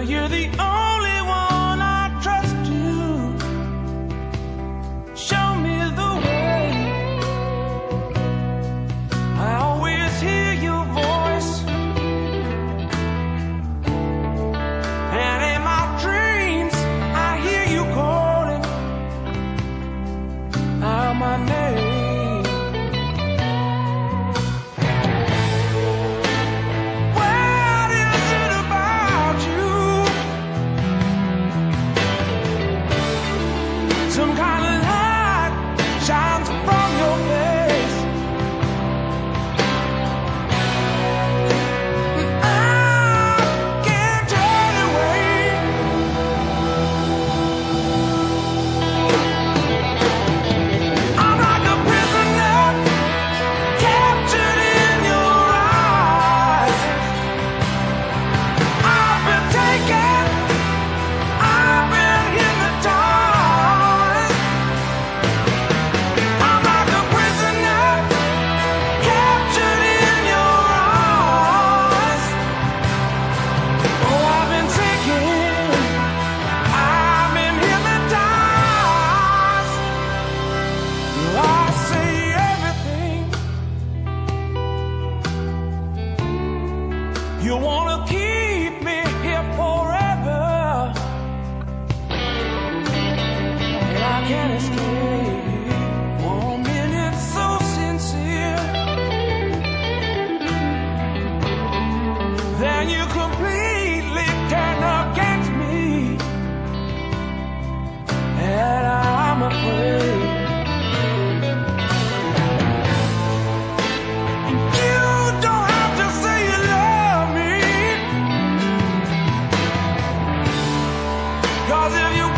you're the only one I trust to show me the way. I always hear your voice, and in my dreams I hear you calling out my name. Some kind of light shines from your face. I can't turn away. I'm like a prisoner captured in your eyes. I've been taken, I've been hypnotized. You wanna keep me here forever, and I can't escape. 1 minute so sincere, then you completely turn against me, and I'm afraid. Cause if you